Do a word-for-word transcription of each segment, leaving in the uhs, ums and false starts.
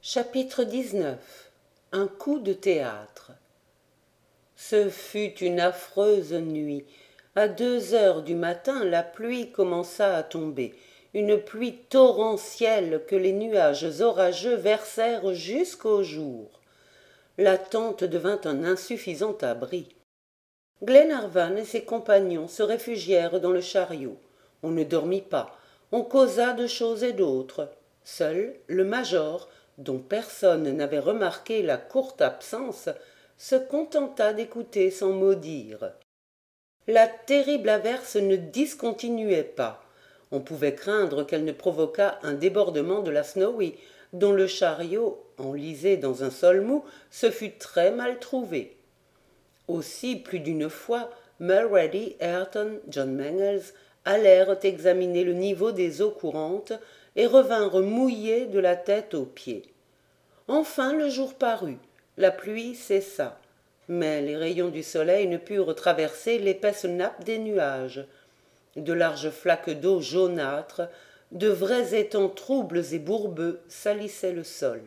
Chapitre dix-neuf. Un coup de théâtre. Ce fut une affreuse nuit. À deux heures du matin, la pluie commença à tomber, une pluie torrentielle que les nuages orageux versèrent jusqu'au jour. La tente devint un insuffisant abri. Glenarvan et ses compagnons se réfugièrent dans le chariot. On ne dormit pas, on causa de choses et d'autres. Seul le major, dont personne n'avait remarqué la courte absence, se contenta d'écouter sans mot dire. La terrible averse ne discontinuait pas. On pouvait craindre qu'elle ne provoquât un débordement de la Snowy, dont le chariot, enlisé dans un sol mou, se fût très mal trouvé. Aussi, plus d'une fois, Mulrady, Ayrton, John Mangles allèrent examiner le niveau des eaux courantes et revinrent mouillés de la tête aux pieds. Enfin le jour parut, la pluie cessa, mais les rayons du soleil ne purent traverser l'épaisse nappe des nuages. De larges flaques d'eau jaunâtres, de vrais étangs troubles et bourbeux salissaient le sol.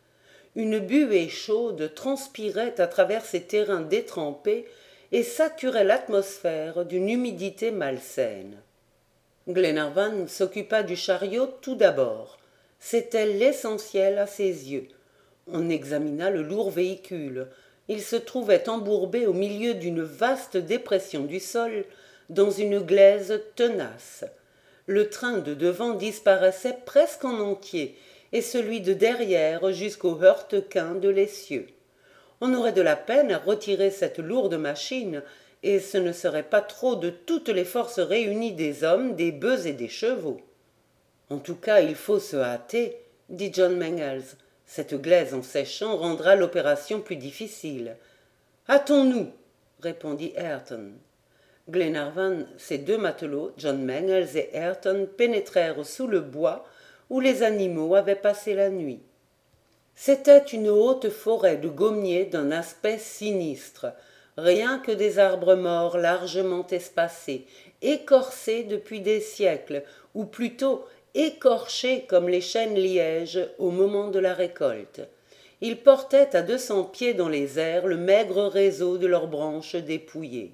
Une buée chaude transpirait à travers ces terrains détrempés et saturait l'atmosphère d'une humidité malsaine. Glenarvan s'occupa du chariot tout d'abord. C'était l'essentiel à ses yeux. On examina le lourd véhicule. Il se trouvait embourbé au milieu d'une vaste dépression du sol, dans une glaise tenace. Le train de devant disparaissait presque en entier, et celui de derrière jusqu'au heurte-quint de l'essieu. On aurait de la peine à retirer cette lourde machine, et ce ne serait pas trop de toutes les forces réunies des hommes, des bœufs et des chevaux. En tout cas, il faut se hâter, dit John Mangles. Cette glaise en séchant rendra l'opération plus difficile. Hâtons-nous, répondit Ayrton. Glenarvan, ses deux matelots, John Mangles et Ayrton, pénétrèrent sous le bois où les animaux avaient passé la nuit. C'était une haute forêt de gommiers d'un aspect sinistre, rien que des arbres morts largement espacés, écorcés depuis des siècles, ou plutôt écorchés comme les chênes lièges au moment de la récolte. Ils portaient à deux cents pieds dans les airs le maigre réseau de leurs branches dépouillées.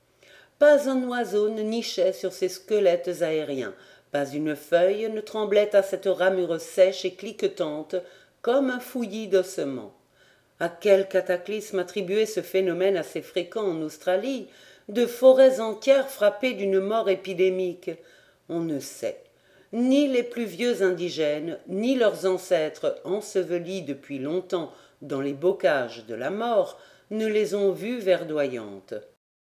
Pas un oiseau ne nichait sur ces squelettes aériens, pas une feuille ne tremblait à cette ramure sèche et cliquetante comme un fouillis d'ossements. À quel cataclysme attribuer ce phénomène assez fréquent en Australie, de forêts entières frappées d'une mort épidémique? On ne sait. Ni les plus vieux indigènes, ni leurs ancêtres ensevelis depuis longtemps dans les bocages de la mort, ne les ont vues verdoyantes.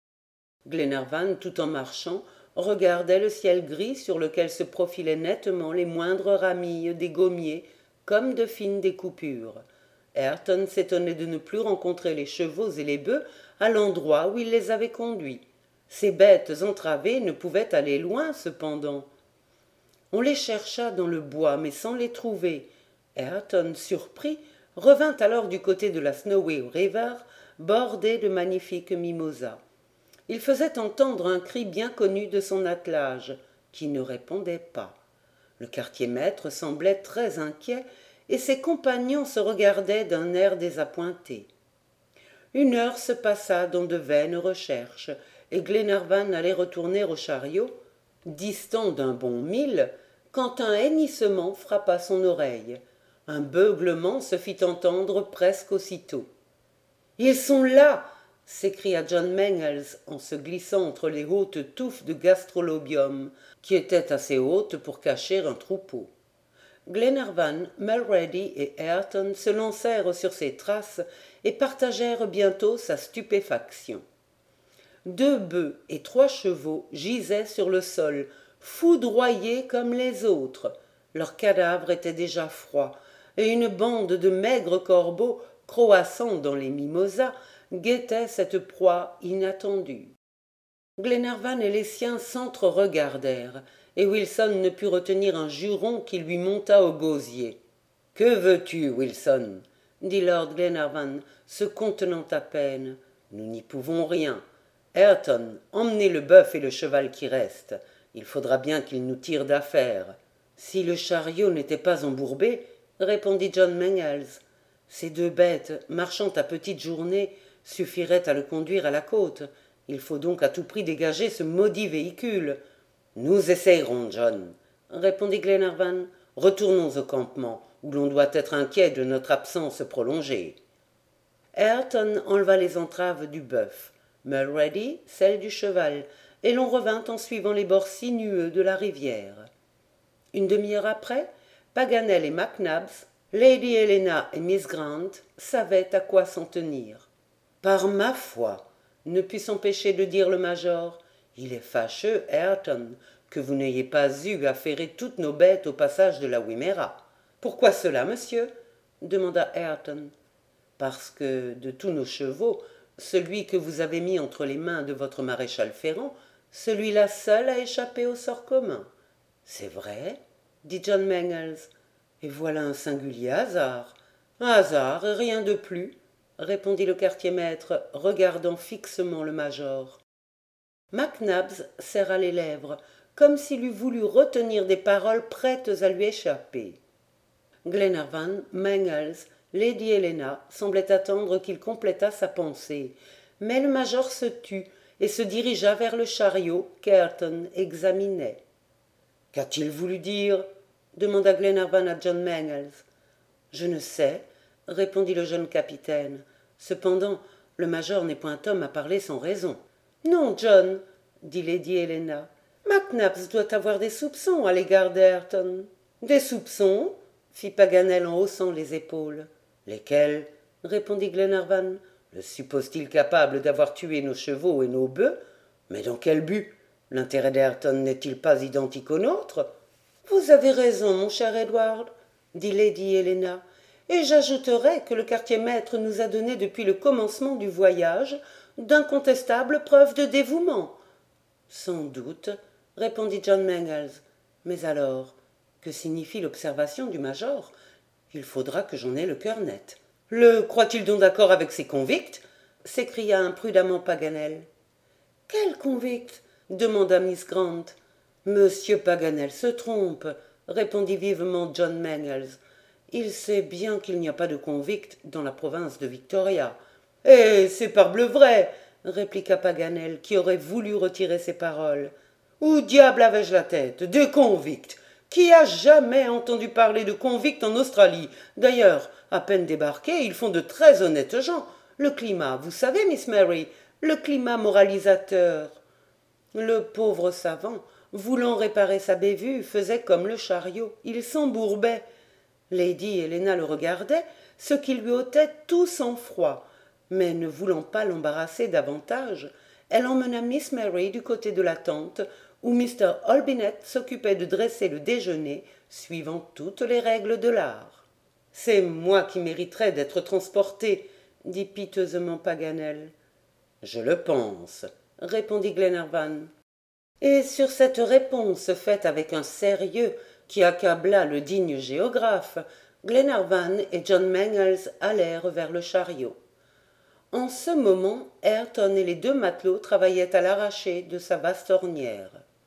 Glenarvan, tout en marchant, regardait le ciel gris sur lequel se profilaient nettement les moindres ramilles des gommiers comme de fines découpures. Ayrton s'étonnait de ne plus rencontrer les chevaux et les bœufs à l'endroit où il les avait conduits. Ces bêtes entravées ne pouvaient aller loin, cependant. On les chercha dans le bois, mais sans les trouver. Ayrton, surpris, revint alors du côté de la Snowy River, bordée de magnifiques mimosas. Il faisait entendre un cri bien connu de son attelage, qui ne répondait pas. Le quartier-maître semblait très inquiet, et ses compagnons se regardaient d'un air désappointé. Une heure se passa dans de vaines recherches, et Glenarvan allait retourner au chariot, distant d'un bon mille, quand un hennissement frappa son oreille. Un beuglement se fit entendre presque aussitôt. « Ils sont là !» s'écria John Mangles en se glissant entre les hautes touffes de gastrolobium, qui étaient assez hautes pour cacher un troupeau. Glenarvan, Mulrady et Ayrton se lancèrent sur ses traces et partagèrent bientôt sa stupéfaction. Deux bœufs et trois chevaux gisaient sur le sol, foudroyés comme les autres. Leurs cadavres étaient déjà froids, et une bande de maigres corbeaux, croassant dans les mimosas, guettait cette proie inattendue. Glenarvan et les siens s'entre-regardèrent, et Wilson ne put retenir un juron qui lui monta au gosier. « Que veux-tu, Wilson ?» dit lord Glenarvan, se contenant à peine. « Nous n'y pouvons rien. Ayrton, emmenez le bœuf et le cheval qui reste. Il faudra bien qu'il nous tire d'affaire. » Si le chariot n'était pas embourbé, répondit John Mangles. Ces deux bêtes, marchant à petite journée, suffiraient à le conduire à la côte. Il faut donc à tout prix dégager ce maudit véhicule. Nous essayerons, John, répondit Glenarvan. Retournons au campement, où l'on doit être inquiet de notre absence prolongée. Ayrton enleva les entraves du bœuf, Mulrady celles du cheval, et l'on revint en suivant les bords sinueux de la rivière. Une demi-heure après, Paganel et Mac Nabbs, Lady Helena et Miss Grant savaient à quoi s'en tenir. « Par ma foi, ne put s'empêcher de dire le major, il est fâcheux, Ayrton, que vous n'ayez pas eu à ferrer toutes nos bêtes au passage de la Wimerra. Pourquoi cela, monsieur ?» demanda Ayrton. « Parce que, de tous nos chevaux, celui que vous avez mis entre les mains de votre maréchal Ferrand, celui-là seul a échappé au sort commun. »« C'est vrai, » dit John Mangles, « et voilà un singulier hasard. »« Un hasard et rien de plus, » répondit le quartier-maître, regardant fixement le major. Mac Nabbs serra les lèvres, comme s'il eût voulu retenir des paroles prêtes à lui échapper. Glenarvan, Mangles, Lady Helena semblaient attendre qu'il complétât sa pensée, mais le major se tut et se dirigea vers le chariot qu'Ayrton examinait. « Qu'a-t-il voulu dire ?» demanda Glenarvan à John Mangles. « Je ne sais, » répondit le jeune capitaine. « Cependant, le major n'est point homme à parler sans raison. »« Non, John, » dit Lady Helena. « Mac Nabbs doit avoir des soupçons à l'égard d'Ayrton. »« Des soupçons ?» fit Paganel en haussant les épaules. « Lesquels ?» répondit Glenarvan. « Le suppose-t-il capable d'avoir tué nos chevaux et nos bœufs? Mais dans quel but? L'intérêt d'Ayrton n'est-il pas identique au nôtre? »« Vous avez raison, mon cher Edward, » dit Lady Helena, « et j'ajouterai que le quartier-maître nous a donné depuis le commencement du voyage d'incontestables preuves de dévouement. »« Sans doute, » répondit John Mangles. « Mais alors, que signifie l'observation du major? Il faudra que j'en aie le cœur net. »« Le croit-il donc d'accord avec ses convicts ?» s'écria imprudemment Paganel. « Quel convict ?» demanda Miss Grant. « Monsieur Paganel se trompe, » répondit vivement John Mangles. « Il sait bien qu'il n'y a pas de convict dans la province de Victoria. »« Eh, c'est parbleu vrai !» répliqua Paganel, qui aurait voulu retirer ses paroles. « Où diable avais-je la tête? Des convicts! Qui a jamais entendu parler de convicts en Australie? D'ailleurs, à peine débarqués, ils font de très honnêtes gens. Le climat, vous savez, Miss Mary, le climat moralisateur. » Le pauvre savant, voulant réparer sa bévue, faisait comme le chariot, il s'embourbait. Lady Helena le regardait, ce qui lui ôtait tout sang-froid, mais ne voulant pas l'embarrasser davantage, elle emmena Miss Mary du côté de la tente, où Mr Olbinett s'occupait de dresser le déjeuner, suivant toutes les règles de l'art. « C'est moi qui mériterais d'être transporté, » dit piteusement Paganel. « Je le pense, » répondit Glenarvan. Et sur cette réponse faite avec un sérieux qui accabla le digne géographe, Glenarvan et John Mangles allèrent vers le chariot. En ce moment, Ayrton et les deux matelots travaillaient à l'arracher de sa vaste ornière.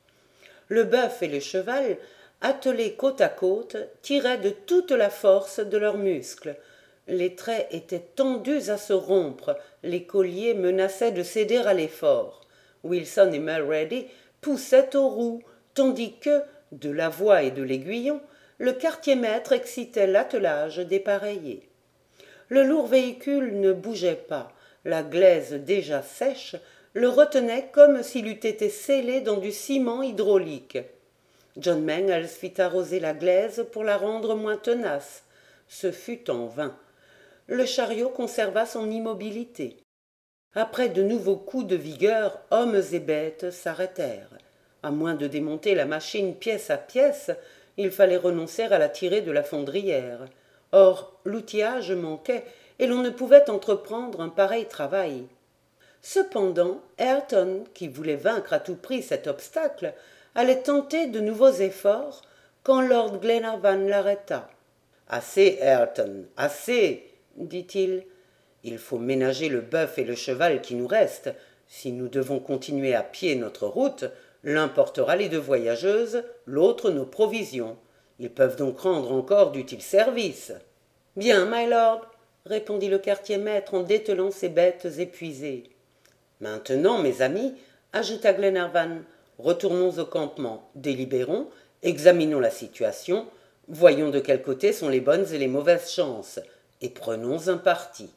Le bœuf et le cheval, attelés côte à côte, tiraient de toute la force de leurs muscles. Les traits étaient tendus à se rompre, les colliers menaçaient de céder à l'effort. Wilson et Mulrady poussaient aux roues, tandis que, de la voie et de l'aiguillon, le quartier-maître excitait l'attelage dépareillé. Le lourd véhicule ne bougeait pas, la glaise déjà sèche le retenait comme s'il eût été scellé dans du ciment hydraulique. John Mangles fit arroser la glaise pour la rendre moins tenace. Ce fut en vain. Le chariot conserva son immobilité. Après de nouveaux coups de vigueur, hommes et bêtes s'arrêtèrent. À moins de démonter la machine pièce à pièce, il fallait renoncer à la tirer de la fondrière. Or, l'outillage manquait, et l'on ne pouvait entreprendre un pareil travail. Cependant, Ayrton, qui voulait vaincre à tout prix cet obstacle, allait tenter de nouveaux efforts, quand lord Glenarvan l'arrêta. « Assez, Ayrton, assez !» dit-il. « Il faut ménager le bœuf et le cheval qui nous restent. Si nous devons continuer à pied notre route, l'un portera les deux voyageuses, l'autre nos provisions. Ils peuvent donc rendre encore d'utiles services. Bien, my lord, répondit le quartier-maître en dételant ses bêtes épuisées. Maintenant, mes amis, ajouta Glenarvan, retournons au campement, délibérons, examinons la situation, voyons de quel côté sont les bonnes et les mauvaises chances, et prenons un parti.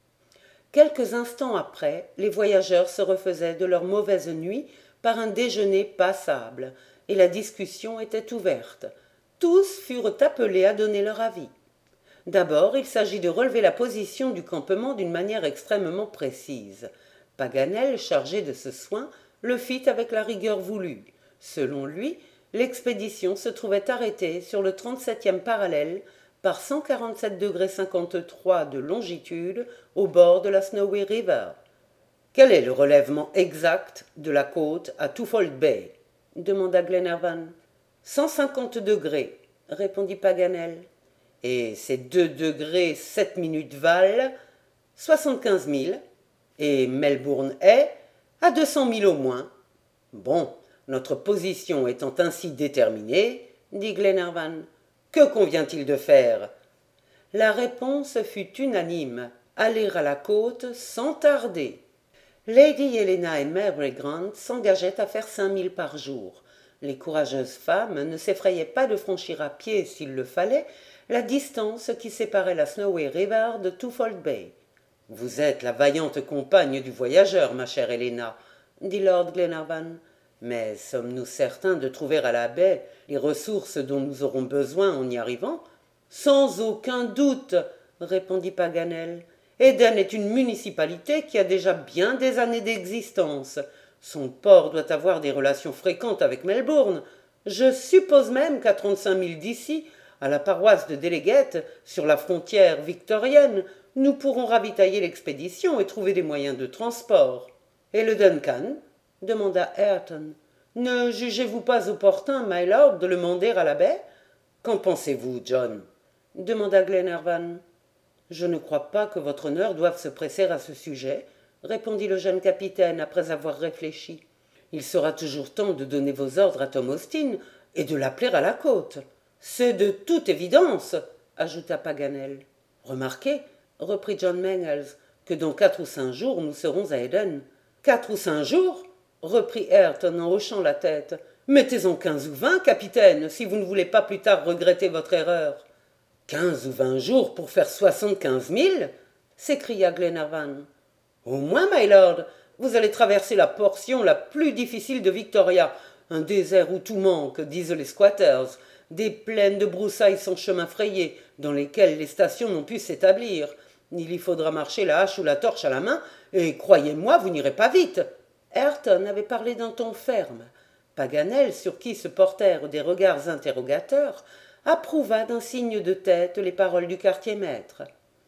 Quelques instants après, les voyageurs se refaisaient de leur mauvaise nuit par un déjeuner passable, et la discussion était ouverte. Tous furent appelés à donner leur avis. D'abord, il s'agit de relever la position du campement d'une manière extrêmement précise. Paganel, chargé de ce soin, le fit avec la rigueur voulue. Selon lui, l'expédition se trouvait arrêtée sur le trente-septième parallèle par cent quarante-sept degrés cinquante-trois de longitude au bord de la Snowy River. Quel est le relèvement exact de la côte à Twofold Bay demanda Glenarvan. Cent cinquante degrés, répondit Paganel. Et c'est deux degrés sept minutes valent soixante-quinze milles, et Melbourne est à deux cents milles au moins. Bon, notre position étant ainsi déterminée, dit Glenarvan, que convient-il de faire? La réponse fut unanime, aller à la côte sans tarder. Lady Helena et Mary Grant s'engageaient à faire cinq milles par jour. Les courageuses femmes ne s'effrayaient pas de franchir à pied, s'il le fallait, la distance qui séparait la Snowy River de Twofold Bay. « Vous êtes la vaillante compagne du voyageur, ma chère Helena, dit Lord Glenarvan. Mais sommes-nous certains de trouver à la baie les ressources dont nous aurons besoin en y arrivant? Sans aucun doute, répondit Paganel. Eden est une municipalité qui a déjà bien des années d'existence. Son port doit avoir des relations fréquentes avec Melbourne. Je suppose même qu'à trente-cinq milles d'ici, à la paroisse de Delegate, sur la frontière victorienne, nous pourrons ravitailler l'expédition et trouver des moyens de transport. Et le Duncan demanda Ayrton. Ne jugez-vous pas opportun, my lord, de le mander à la baie? Qu'en pensez-vous, John demanda Glenarvan. Je ne crois pas que votre honneur doive se presser à ce sujet, répondit le jeune capitaine après avoir réfléchi. Il sera toujours temps de donner vos ordres à Tom Austin et de l'appeler à la côte. C'est de toute évidence, ajouta Paganel. Remarquez, reprit John Mangles, que dans quatre ou cinq jours nous serons à Eden. Quatre ou cinq jours reprit Ayrton en hochant la tête. Mettez-en quinze ou vingt, capitaine, si vous ne voulez pas plus tard regretter votre erreur. Quinze ou vingt jours pour faire soixante-quinze milles s'écria Glenarvan. Au moins, my lord, vous allez traverser la portion la plus difficile de Victoria, un désert où tout manque, disent les squatters, des plaines de broussailles sans chemin frayé, dans lesquelles les stations n'ont pu s'établir. Il y faudra marcher la hache ou la torche à la main, et croyez-moi, vous n'irez pas vite. Ayrton avait parlé d'un ton ferme. Paganel, sur qui se portèrent des regards interrogateurs, approuva d'un signe de tête les paroles du quartier-maître.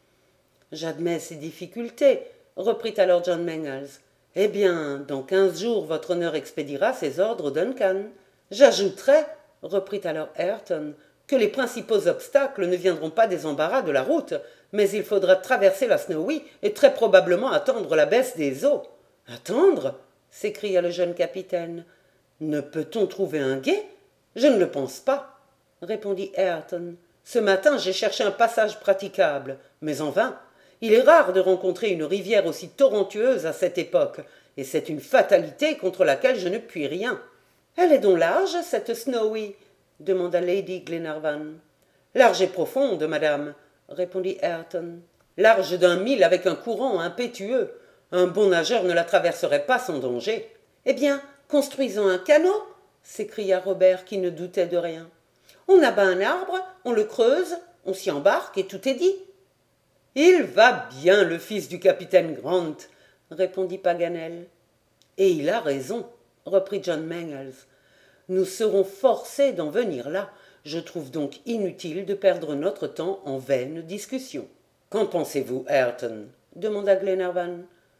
J'admets ces difficultés, reprit alors John Mangles. Eh bien, dans quinze jours, votre honneur expédiera ses ordres au Duncan. J'ajouterai, reprit alors Ayrton, que les principaux obstacles ne viendront pas des embarras de la route, mais il faudra traverser la Snowy et très probablement attendre la baisse des eaux. Attendre s'écria le jeune capitaine. Ne peut-on trouver un gué? Je ne le pense pas, répondit Ayrton. Ce matin, j'ai cherché un passage praticable, mais en vain. Il est rare de rencontrer une rivière aussi torrentueuse à cette époque, et c'est une fatalité contre laquelle je ne puis rien. Elle est donc large, cette Snowy demanda Lady Glenarvan. Large et profonde, madame, répondit Ayrton. Large d'un mille avec un courant impétueux. Un bon nageur ne la traverserait pas sans danger. Eh bien, construisons un canot, s'écria Robert qui ne doutait de rien. On abat un arbre, on le creuse, on s'y embarque et tout est dit. Il va bien, le fils du capitaine Grant, répondit Paganel. Et il a raison, reprit John Mangles. Nous serons forcés d'en venir là. Je trouve donc inutile de perdre notre temps en vaines discussions. Qu'en pensez-vous, Ayrton demanda Glenarvan.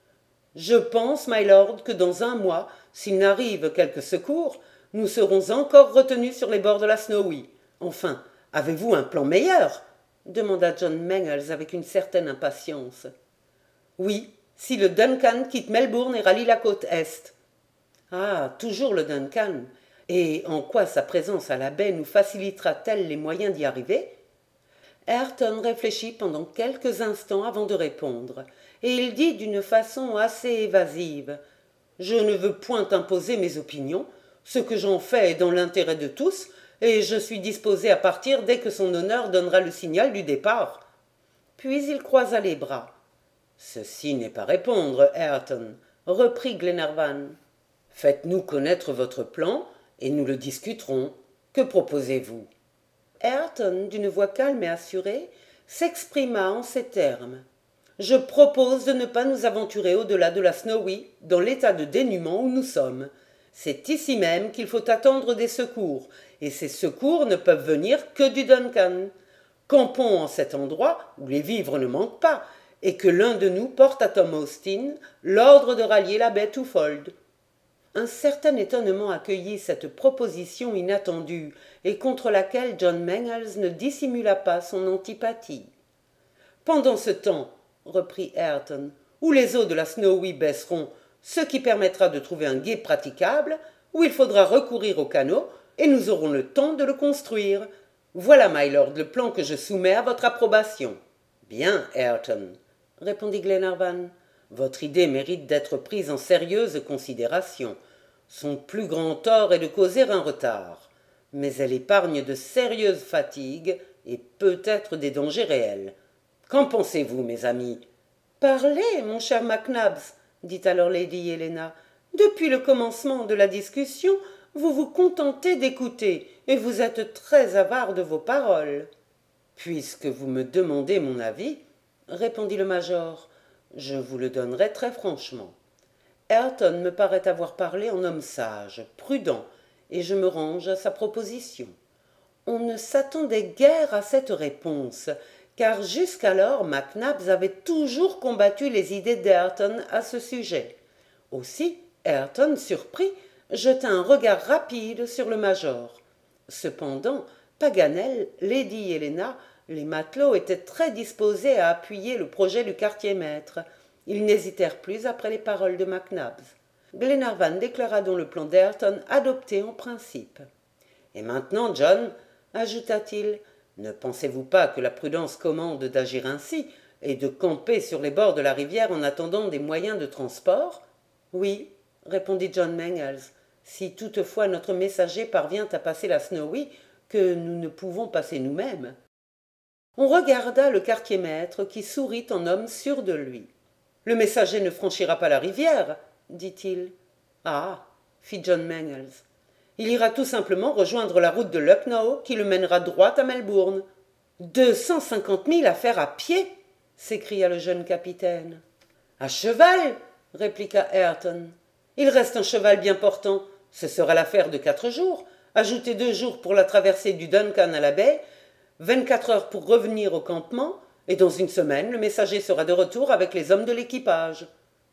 Je pense, my lord, que dans un mois, s'il n'arrive quelque secours, nous serons encore retenus sur les bords de la Snowy. Enfin, avez-vous un plan meilleur demanda John Mangles avec une certaine impatience. Oui, si le Duncan quitte Melbourne et rallie la côte est. Ah, toujours le Duncan. Et en quoi sa présence à la baie nous facilitera-t-elle les moyens d'y arriver? Ayrton réfléchit pendant quelques instants avant de répondre, et il dit d'une façon assez évasive: « Je ne veux point imposer mes opinions, ce que j'en fais est dans l'intérêt de tous, et je suis disposé à partir dès que son honneur donnera le signal du départ. » Puis il croisa les bras. « Ceci n'est pas répondre, Ayrton, » reprit Glenarvan. « Faites-nous connaître votre plan, et nous le discuterons. Que proposez-vous » Ayrton, d'une voix calme et assurée, s'exprima en ces termes: « Je propose de ne pas nous aventurer au-delà de la Snowy, dans l'état de dénuement où nous sommes. C'est ici même qu'il faut attendre des secours, et ces secours ne peuvent venir que du Duncan. Campons en cet endroit où les vivres ne manquent pas, et que l'un de nous porte à Tom Austin l'ordre de rallier la baie Twofold. » Un certain étonnement accueillit cette proposition inattendue, et contre laquelle John Mangles ne dissimula pas son antipathie. « Pendant ce temps, » reprit Ayrton, « où les eaux de la Snowy baisseront, ce qui permettra de trouver un gué praticable, où il faudra recourir au canot, et nous aurons le temps de le construire. Voilà, mylord, le plan que je soumets à votre approbation. »« Bien, Ayrton, » répondit Glenarvan. « Votre idée mérite d'être prise en sérieuse considération. Son plus grand tort est de causer un retard, mais elle épargne de sérieuses fatigues et peut-être des dangers réels. Qu'en pensez-vous, mes amis ?»« Parlez, mon cher Mac Nabbs, » dit alors lady Helena. « Depuis le commencement de la discussion, vous vous contentez d'écouter, et vous êtes très avare de vos paroles. »« Puisque vous me demandez mon avis, » répondit le major, « je vous le donnerai très franchement. Ayrton me paraît avoir parlé en homme sage, prudent, et je me range à sa proposition. » On ne s'attendait guère à cette réponse, car jusqu'alors Mac Nabbs avait toujours combattu les idées d'Ayrton à ce sujet. Aussi, Ayrton, surpris, jeta un regard rapide sur le major. Cependant, Paganel, lady Helena, les matelots étaient très disposés à appuyer le projet du quartier-maître. Ils n'hésitèrent plus après les paroles de Mac Nabbs. Glenarvan déclara donc le plan d'Ayrton adopté en principe. « Et maintenant, John, » ajouta-t-il, « ne pensez-vous pas que la prudence commande d'agir ainsi et de camper sur les bords de la rivière en attendant des moyens de transport ?»« Oui, » répondit John Mangles, « si toutefois notre messager parvient à passer la Snowy, que nous ne pouvons passer nous-mêmes. » On regarda le quartier-maître qui sourit en homme sûr de lui. « Le messager ne franchira pas la rivière, » dit-il. « Ah, » fit John Mangles, « il ira tout simplement rejoindre la route de Lucknow qui le mènera droit à Melbourne. »« Deux cent cinquante milles à faire à pied !» s'écria le jeune capitaine. « À cheval !» répliqua Ayrton. « Il reste un cheval bien portant. Ce sera l'affaire de quatre jours. Ajoutez deux jours pour la traversée du Duncan à la baie, vingt-quatre heures pour revenir au campement, et dans une semaine, le messager sera de retour avec les hommes de l'équipage. »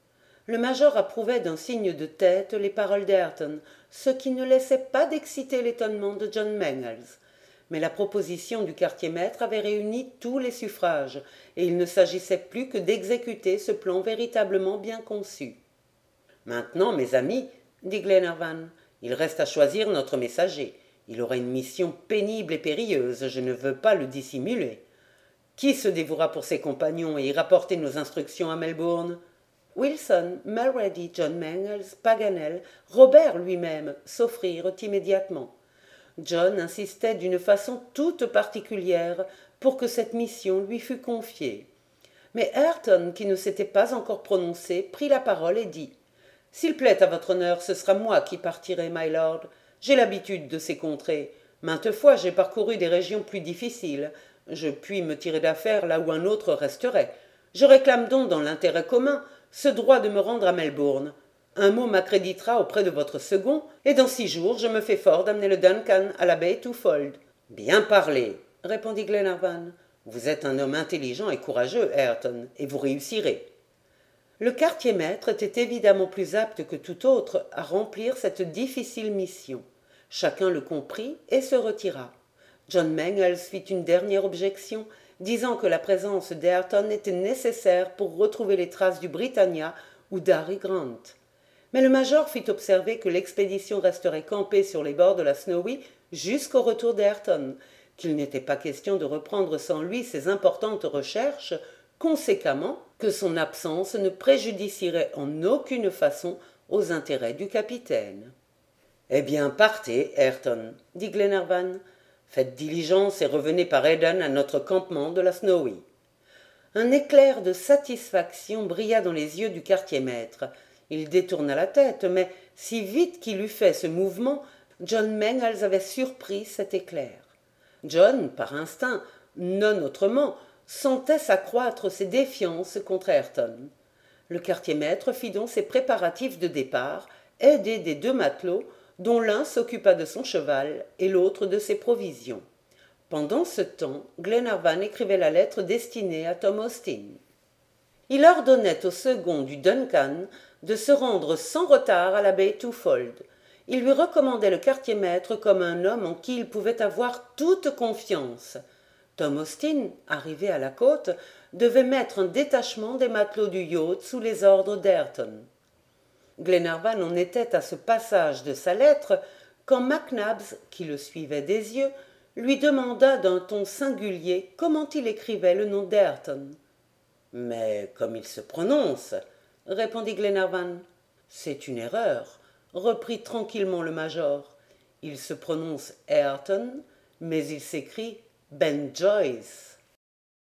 Le major approuvait d'un signe de tête les paroles d'Ayrton, ce qui ne laissait pas d'exciter l'étonnement de John Mangles. Mais la proposition du quartier-maître avait réuni tous les suffrages, et il ne s'agissait plus que d'exécuter ce plan véritablement bien conçu. « Maintenant, mes amis, » dit Glenarvan, « il reste à choisir notre messager. Il aura une mission pénible et périlleuse, je ne veux pas le dissimuler. Qui se dévouera pour ses compagnons et ira porter nos instructions à Melbourne ? » Wilson, Mulrady, John Mangles, Paganel, Robert lui-même s'offrirent immédiatement. John insistait d'une façon toute particulière pour que cette mission lui fût confiée. Mais Ayrton, qui ne s'était pas encore prononcé, prit la parole et dit « S'il plaît à votre honneur, ce sera moi qui partirai, my lord. J'ai l'habitude de ces contrées. Maintes fois j'ai parcouru des régions plus difficiles. Je puis me tirer d'affaire là où un autre resterait. Je réclame donc dans l'intérêt commun ce droit de me rendre à Melbourne. Un mot m'accréditera auprès de votre second, et dans six jours je me fais fort d'amener le Duncan à la baie Twofold. »« Bien parlé, » répondit Glenarvan. « Vous êtes un homme intelligent et courageux, Ayrton, et vous réussirez. » Le quartier-maître était évidemment plus apte que tout autre à remplir cette difficile mission. Chacun le comprit et se retira. John Mangles fit une dernière objection, disant que la présence d'Ayrton était nécessaire pour retrouver les traces du Britannia ou d'Harry Grant. Mais le major fit observer que l'expédition resterait campée sur les bords de la Snowy jusqu'au retour d'Ayrton, qu'il n'était pas question de reprendre sans lui ses importantes recherches, conséquemment que son absence ne préjudicierait en aucune façon aux intérêts du capitaine. « Eh bien, partez, Ayrton, dit Glenarvan. Faites diligence et revenez par Eden à notre campement de la Snowy. » Un éclair de satisfaction brilla dans les yeux du quartier-maître. Il détourna la tête, mais si vite qu'il eut fait ce mouvement, John Mangles avait surpris cet éclair. John, par instinct, non autrement, sentait s'accroître ses défiances contre Ayrton. Le quartier-maître fit donc ses préparatifs de départ, aidé des deux matelots, dont l'un s'occupa de son cheval et l'autre de ses provisions. Pendant ce temps, Glenarvan écrivait la lettre destinée à Tom Austin. Il ordonnait au second du Duncan de se rendre sans retard à la baie Twofold. Il lui recommandait le quartier-maître comme un homme en qui il pouvait avoir toute confiance. Tom Austin, arrivé à la côte, devait mettre un détachement des matelots du yacht sous les ordres d'Ayrton. Glenarvan en était à ce passage de sa lettre quand Mac Nabbs, qui le suivait des yeux, lui demanda d'un ton singulier comment il écrivait le nom d'Ayrton. « Mais comme il se prononce, répondit Glenarvan. « C'est une erreur, reprit tranquillement le major. Il se prononce Ayrton, mais il s'écrit Ben Joyce.